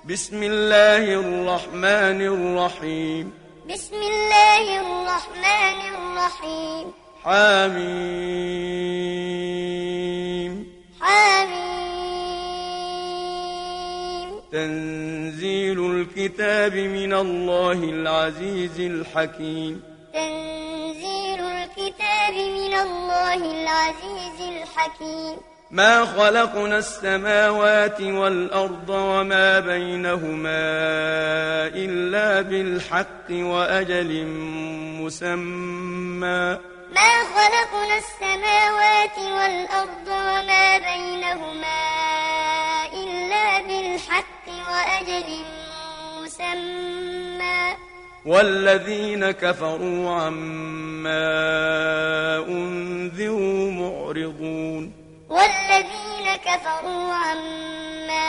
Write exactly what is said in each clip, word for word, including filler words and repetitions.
بسم الله الرحمن الرحيم بسم الله الرحمن الرحيم حميم حميم تنزيل الكتاب من الله العزيز الحكيم تنزيل الكتاب من الله العزيز الحكيم ما خلقنا السماوات والأرض وما بينهما إلا بالحق وأجل مسمى ما خلقنا السماوات والأرض وما بينهما إلا بالحق وأجل مسمى والذين كفروا عما أنذروا معرضون والذين كفروا عما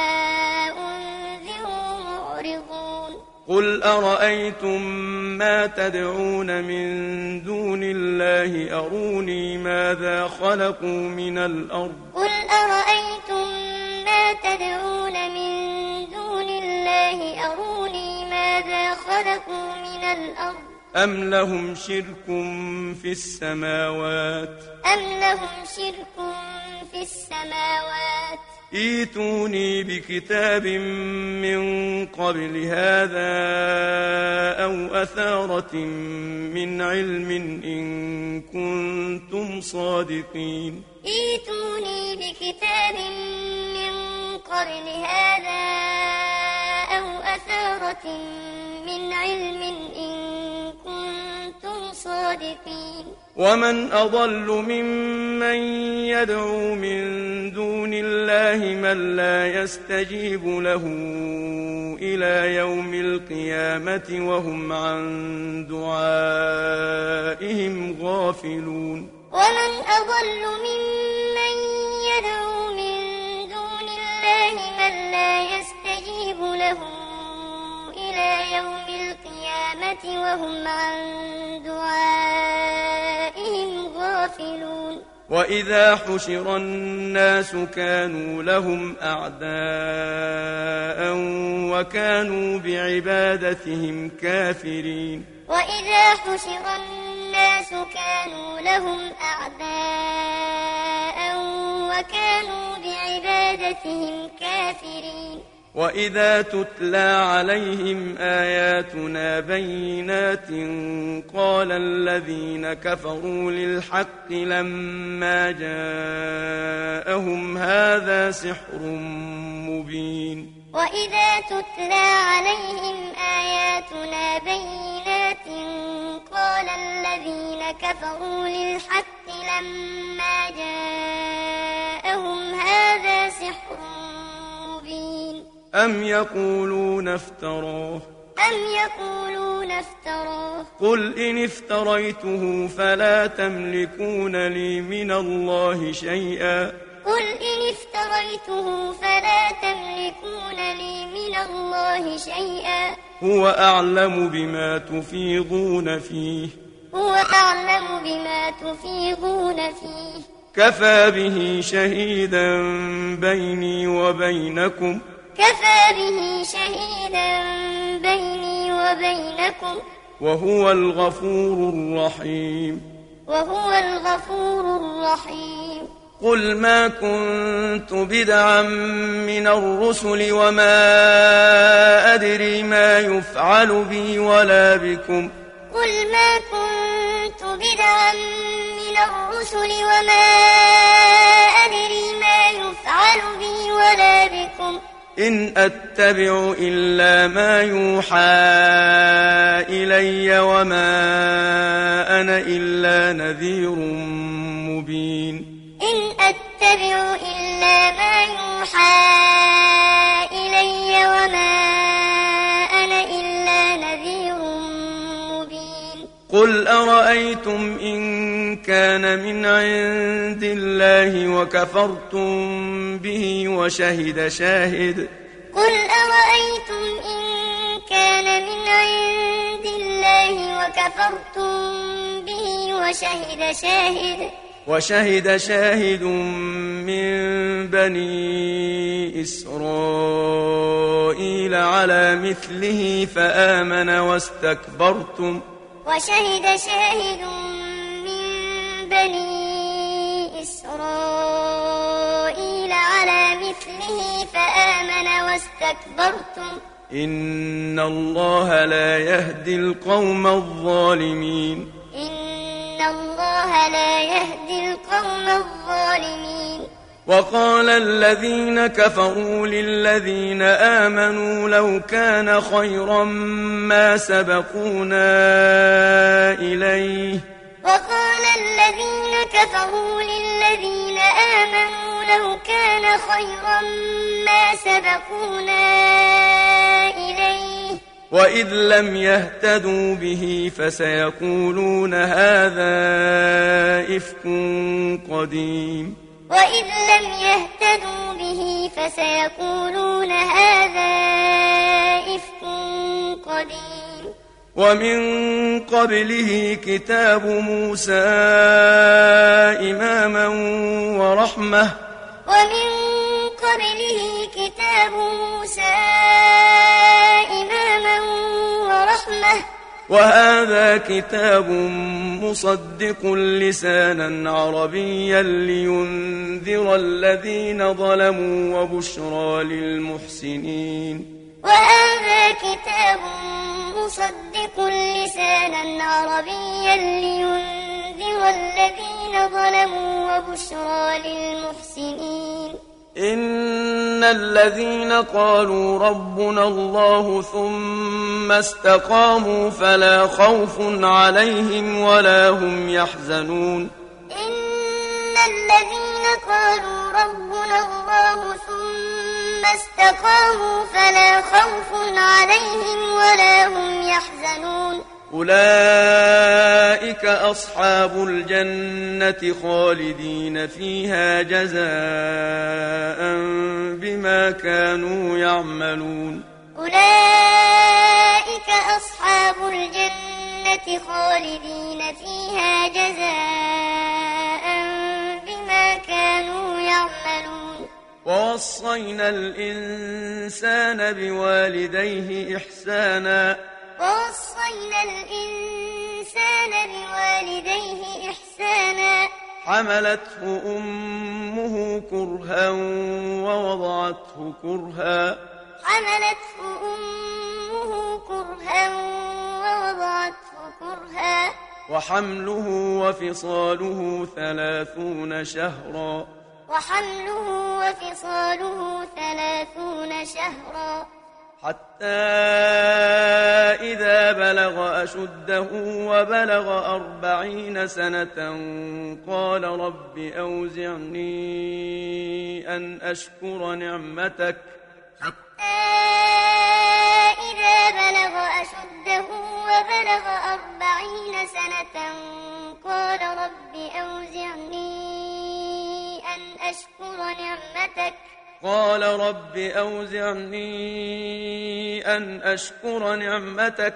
أنذروا معرضون قل أرأيتم ما تدعون من دون الله أروني ماذا خلقوا من الأرض قل أرأيتم ما تدعون من دون الله أروني ماذا خلقوا من الأرض أم لهم شرك في السماوات أم لهم شرك في السماوات ائتوني بكتاب من قبل هذا أو أثارة من علم إن كنتم صادقين ائتوني بكتاب من قبل هذا أو أثارة من علم إن كنتم صادقين ومن أضل ممن يدعو من دون الله من لا يستجيب له إلى يوم القيامة وهم عن دعائهم غافلون ومن أضل ممن يدعو من دون الله من لا يستجيب له إلى يوم القيامة وهم عن دعائهم غافلون وإذا حشر الناس كانوا لهم أعداء وكانوا بعبادتهم كافرين وإذا حشر الناس كانوا لهم أعداء وكانوا بعبادتهم كافرين وإذا تتلى عليهم آياتنا بينات قال الذين كفروا للحق لما جاءهم هذا سحر مبين وإذا تتلى عليهم آياتنا بينات قال الذين كفروا للحق لما جاءهم هذا سحر مبين أم يقولون افتراه أم يقولون افتراه قل إن افتريته فلا تملكون لي من الله شيئا قل إن افتريته فلا تملكون لي من الله شيئا هو أعلم بما تفيضون فيه هو أعلم بما تفيضون فيه كفى به شهيدا بيني وبينكم كفى به شهيدا بيني وبينكم وهو الغفور الرحيم وهو الغفور الرحيم قل ما كنت بدعا من الرسل وما أدري ما يفعل بي ولا بكم قل ما كنت بدعا من الرسل وما أدري ما يفعل بي ولا بكم إن أتبع إلا ما يوحى إلي وما أنا إلا نذير مبين إن أتبع إلا ما يوحى إلي وما أنا إلا نذير مبين قل أرأيتم إن كان من عند الله وكفرتم به وشهد شاهد قل أرأيتم إن كان من عند الله وكفرتم به وشهد شاهد وشهد شاهد من بني إسرائيل إسرائيل على مثله فآمن واستكبرتم وشهد شاهد من بني إسرائيل على مثله فآمن واستكبرتم إن الله لا يهدي القوم الظالمين إن الله لا يهدي القوم الظالمين وقال الذين كفروا للذين آمنوا لو كان خيرا ما سبقونا إليه وقال الذين كفروا للذين آمنوا لو كان خيرا ما سبقونا إليه وإذ لم يهتدوا به فسيقولون هذا إفك قديم وإذ لم يهتدوا به فسيقولون هذا إفك قديم ومن قبله كتاب موسى إماما ورحمة ومن قبله كتاب موسى إماما ورحمة وهذا كتاب مصدق لسانا عربيا لينذر الذين ظلموا وبشرى للمحسنين وهذا كتاب مصدق لسانا عربيا لينذر الذين ظلموا وبشرى للمحسنين إن الذين قالوا ربنا الله ثم استقاموا فلا خوف عليهم ولا هم يحزنون إن الذين قالوا ربنا الله ثم استقاموا فلا خوف عليهم ولا هم يحزنون أولئك أصحاب الجنة خالدين فيها جزاء بما كانوا يعملون أولئك أصحاب الجنة خالدين فيها جزاء بما كانوا يعملون ووصينا الإنسان بوالديه إحسانا ووصينا الإنسان بوالديه إحسانا حملته أمه كرها ووضعته كرها حملته أمه كرها ووضعته كرها وحمله وفصاله ثلاثون شهرا وحمله وفصاله ثلاثون شهرا حتى إذا بلغ أشده وبلغ أربعين سنة قال رب أوزعني أن أشكر نعمتك حتى إذا بلغ أشده وبلغ أربعين سنة قال رب أوزعني أن أشكر نعمتك قال رب أوزعني أن أشكر نعمتك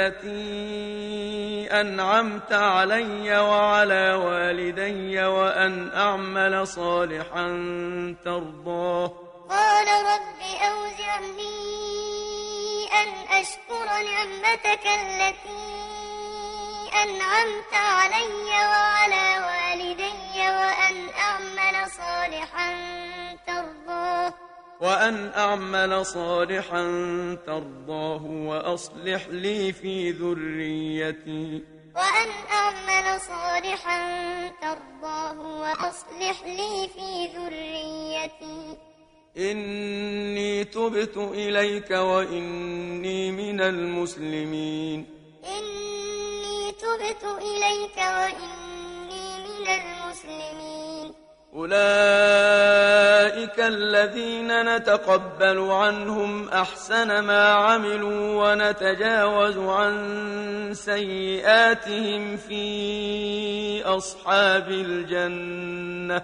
التي أنعمت علي وعلى والدي وأن أعمل صالحا ترضاه قال رب أوزعني أن أشكر نعمتك التي أنعمت علي وعلى والدي وأن أعمل صالحا ترضاه وأن أعمل صالحا ترضاه وأصلح لي في ذريتي وأن أعمل صالحا ترضاه وأصلح لي في ذريتي إني تبت إليك وإني من المسلمين إني تبت إليك وإني من المسلمين أولئك الذين نتقبل عنهم أحسن ما عملوا ونتجاوز عن سيئاتهم في أصحاب الجنة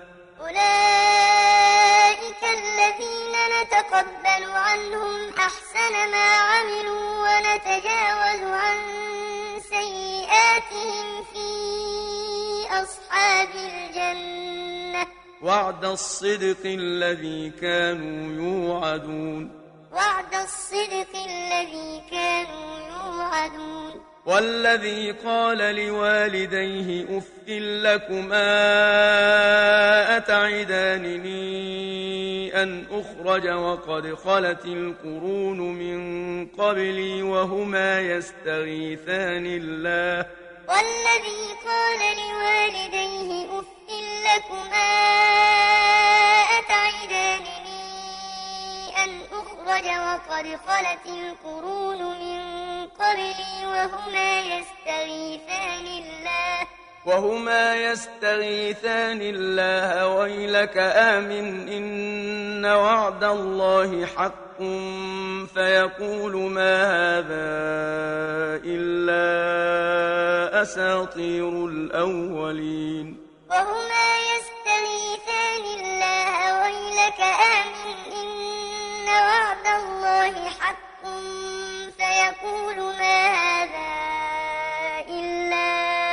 أولئك الذين نتقبل عنهم أحسن ما عملوا ونتجاوز عن سيئاتهم في أصحاب الجنة وعد الصدق الذي كانوا يوعدون وعد الصدق الذي كانوا يوعدون والذي قال لوالديه أف لكما أتعدانني أن أخرج وقد خلت القرون من قبلي وهما يستغيثان الله والذي قال لوالديه أف لكما أتعدانني أن أخرج وقد خلت القرون من قبلي وهما يستغيثان الله وهما يستغيثان الله ويلك آمن إن وعد الله حق فيقول ما هذا إلا أساطير الأولين وهما يستغيثان الله ويلك آمن إن وعد الله حق فيقول ما هذا إلا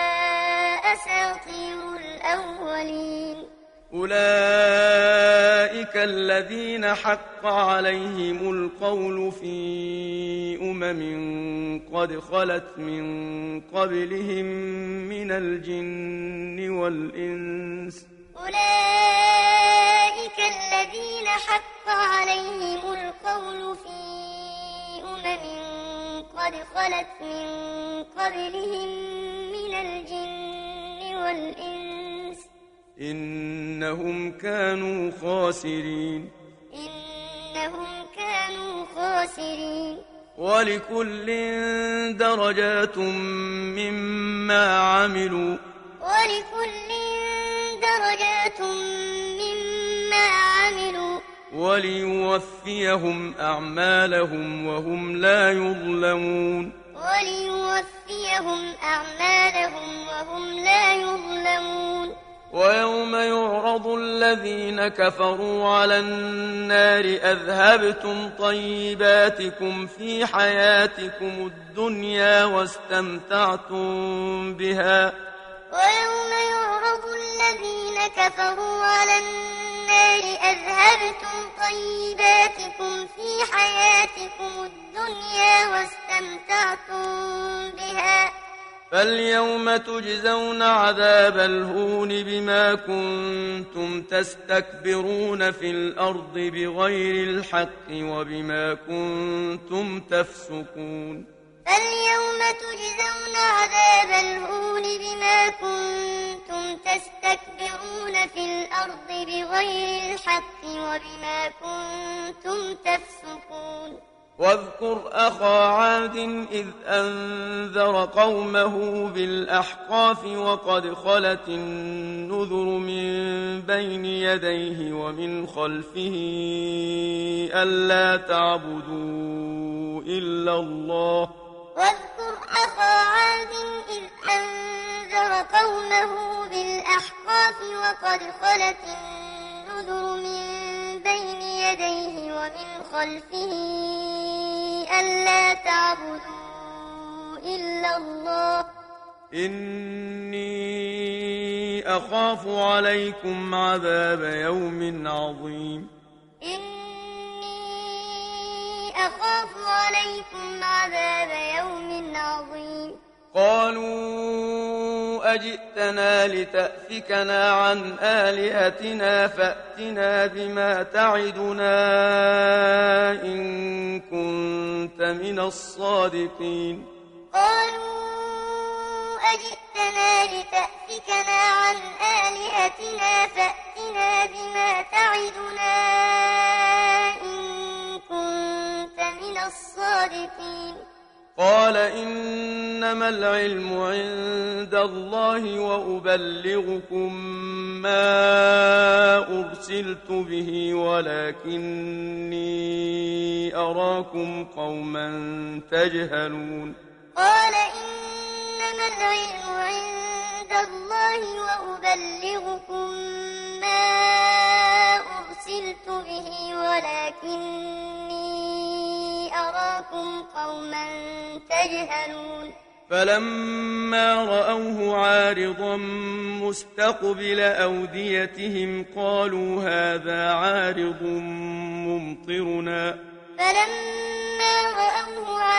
أساطير الأولين أولئك الذين حق عليهم القول في أمم قد خلت من قبلهم من الجن والإنس أولئك الذين حق عليهم القول في أمم قد خلت من قبلهم من الجن والإنس إنهم كانوا خاسرين إنهم كانوا خاسرين ولكل درجات مما عملوا ولكل درجات مما عملوا وليوفيهم أعمالهم وهم لا يظلمون وليوفيهم أعمالهم وهم لا يظلمون ويوم يعرض الذين كفروا على النار أذهبتم طيباتكم في حياتكم الدنيا واستمتعتم بها ويوم يعرض الذين كفروا على النار أذهبتم طيباتكم في حياتكم الدنيا واستمتعتم بها فاليوم تجزون عذاب الهون بما كنتم تستكبرون في الأرض بغير الحق وبما كنتم تفسقون فاليوم تجزون عذاب الهون بما كنتم تستكبرون في الأرض بغير الحق وبما كنتم تفسقون واذكر أخا عاد إذ أنذر قومه بالأحقاف وقد خلت النذر من بين يديه ومن خلفه ألا تعبدوا إلا الله واذكر أخا عاد إذ أنذر قومه بالأحقاف وقد خلت النذر من بين يديه ومن خلفه ألا تعبدوا إلا الله إني أخاف عليكم عذاب يوم عظيم إني أخاف عليكم عذاب يوم عظيم قالوا أجئتنا لتأفكنا عن آلهتنا فأتنا بما تعدنا إن كنت من الصادقين قالوا أجئتنا لتأفكنا عن آلهتنا فأتنا بما تعدنا إن كنت من الصادقين قال إنما العلم عند الله وأبلغكم ما أرسلت به ولكني أراكم قوما تجهلون قال إنما العلم عند الله وأبلغكم ما أرسلت به ولكني أراكم قوما تجهلون فلما رأوه عارضا مستقبل أوديتهم قالوا هذا عارض ممطرنا فلما رأوه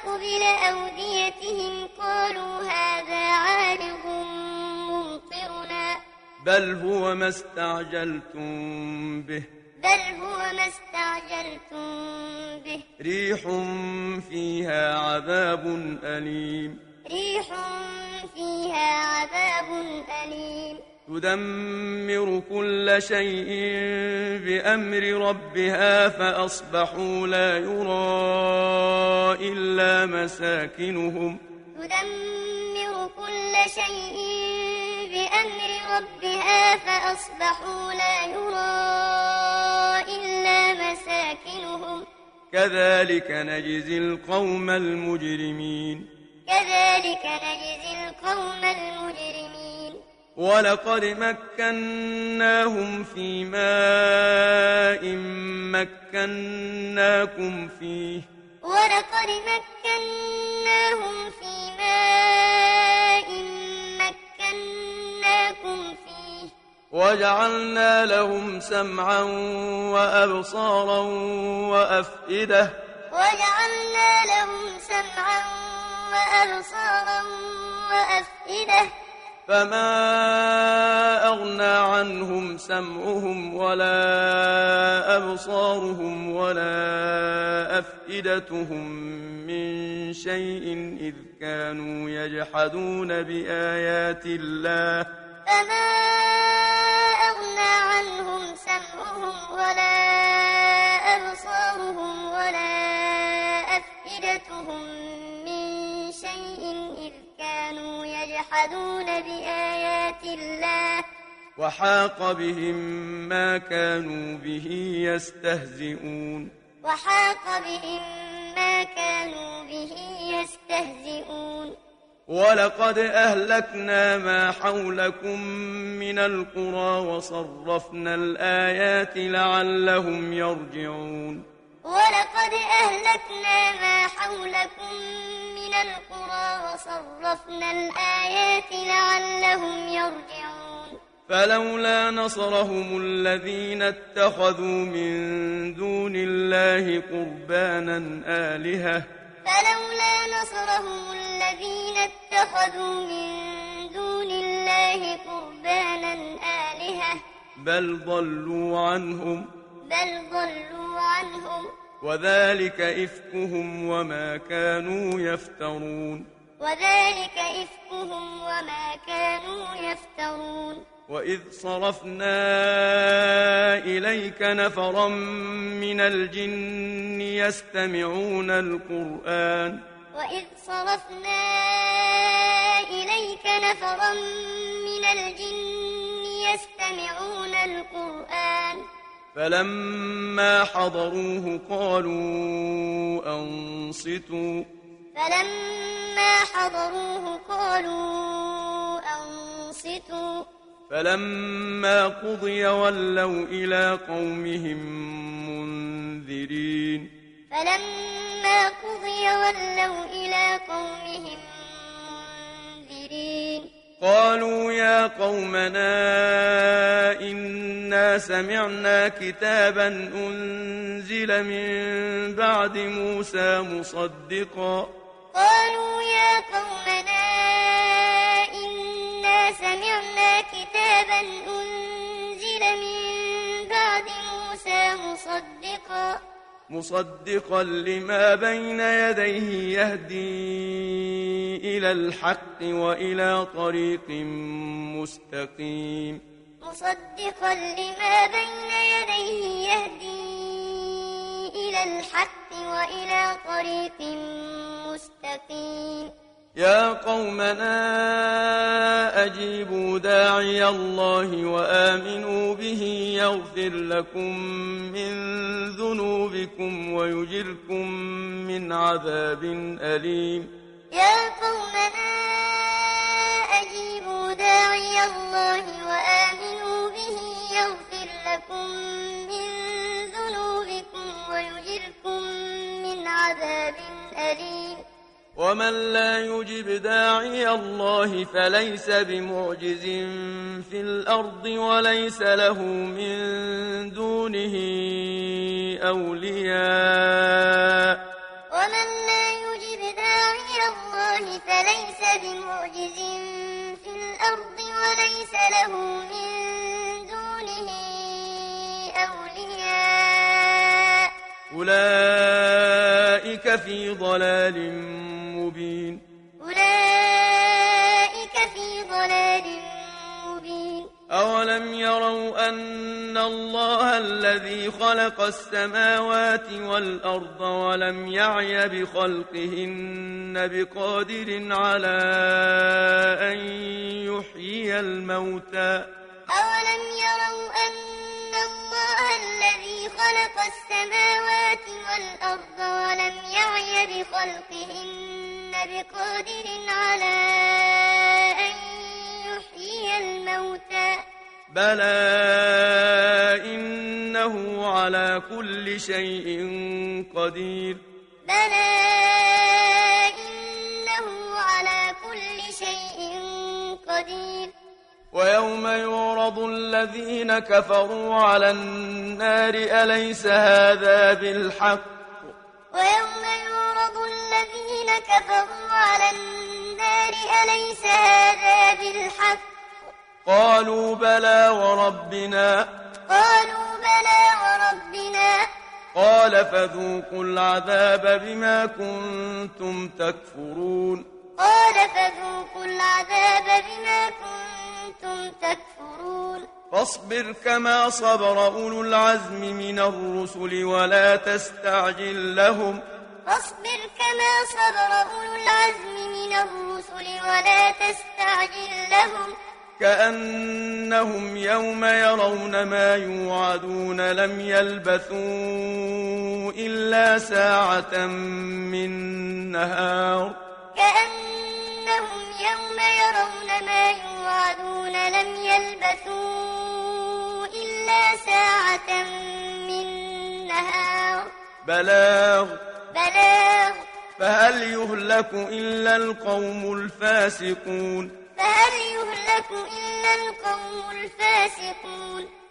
مستقبل أوديتهم قالوا هذا عارض ممطرنا بل هو ما استعجلتم به بل هو ما استعجلتم به ريح فيها عذاب أليم ريح فيها عذاب أليم تدمر كل شيء بأمر ربها فأصبحوا لا يرى إلا مساكنهم تدمر كل شيء بأمر ربها فأصبحوا لا يرى إلا مساكنهم كذلك نجزي القوم المجرمين كذلك نجزي القوم المجرمين ولقد مكناهم في ماء مكناكم فيه ولقد مكناهم في ماء مكناكم فيه وجعلنا لهم سمعا وأبصارا وأفئدة وجعلنا لهم سمعا وأبصارا وأفئدة فما أغنى عنهم سمعهم ولا أبصارهم ولا أفئدتهم من شيء إذ كانوا يجحدون بآيات الله فما أغنى عنهم سمعهم ولا أبصارهم ولا أفئدتهم من شيء إذ كانوا يجحدون بآيات الله وحاق بهم ما كانوا به يستهزئون وحاق بهم ما كانوا به يستهزئون ولقد أهلكنا ما حولكم من القرى وصرفنا الآيات لعلهم يرجعون ولقد أهلكنا ما حولكم من القرى وصرفنا الآيات لعلهم يرجعون فلولا نصرهم الذين اتخذوا من دون الله قربانا آلهة فلولا نصرهم الذين اتخذوا من دون الله قربانا آلهة بل ضلوا عنهم بل ضلوا عنهم وذلك إفكهم وما كانوا يفترون وذلك إفكهم وما كانوا يفترون وإذ صرفنا إليك نفرا من الجن يستمعون القرآن وإذ صرفنا إليك نفرا من الجن يستمعون القرآن فلما حضروه قالوا أنصتوا فلما حضروه قالوا أنصتوا فلما قضي ولوا إلى قومهم منذرين فلما قضي ولوا إلى قومهم منذرين قالوا يا قومنا إنا سمعنا كتابا أنزل من بعد موسى مصدقا قالوا يا قومنا إنا سمعنا كتابا أنزل من بعد موسى مصدقا مصدقا لما بين يديه يهدي إلى الحق وإلى طريق مستقيم مصدقا لما بين يديه يهدي إلى الحق وإلى طريق مستقيم يا قومنا أجيبوا داعي الله وآمنوا به يغفر لكم من ذنوبكم ويجركم من عذاب أليم يا قومنا أجيبوا داعي الله وآمنوا به يغفر لكم من ذنوبكم ويجركم من عذاب أليم ومن لا يجب داعي الله فليس بمعجز في الأرض وليس له من دونه أولياء ومن لا يجب ليس له من دونه أولياء أولئك في ضلال مبين أولئك في ضلال مبين أولم يروا أن الله الذي خلق السماوات والأرض ولم يعي بخلقهن بقادر على أن يحيي الموتى أولم يروا أن الله الذي خلق السماوات والأرض ولم يعي بخلقهن بقادر على أن يحيي الموتى بلى إنه على كل شيء قدير بلى إنه على كل شيء قدير ويوم يعرض الذين كفروا على النار أليس هذا بالحق ويوم يعرض الذين كفروا على النار أليس هذا بالحق قالوا بلى وربنا قالوا بلى وربنا قال فذوقوا العذاب بما كنتم تكفرون قال فذوقوا العذاب بما كنتم تكفرون فاصبر كما صبر أولو العزم من الرسل ولا تستعجل لهم فاصبر كما صبر أولو العزم من الرسل ولا تستعجل لهم كأنهم يوم يرون ما يوعدون لم يلبثوا إلا ساعة من نهار كأنهم يوم يرون ما يوعدون لم يلبثوا إلا ساعة من نهار بلاغ بلاغ فهل يهلك إلا القوم الفاسقون فهل يهلك إلا القوم الفاسقون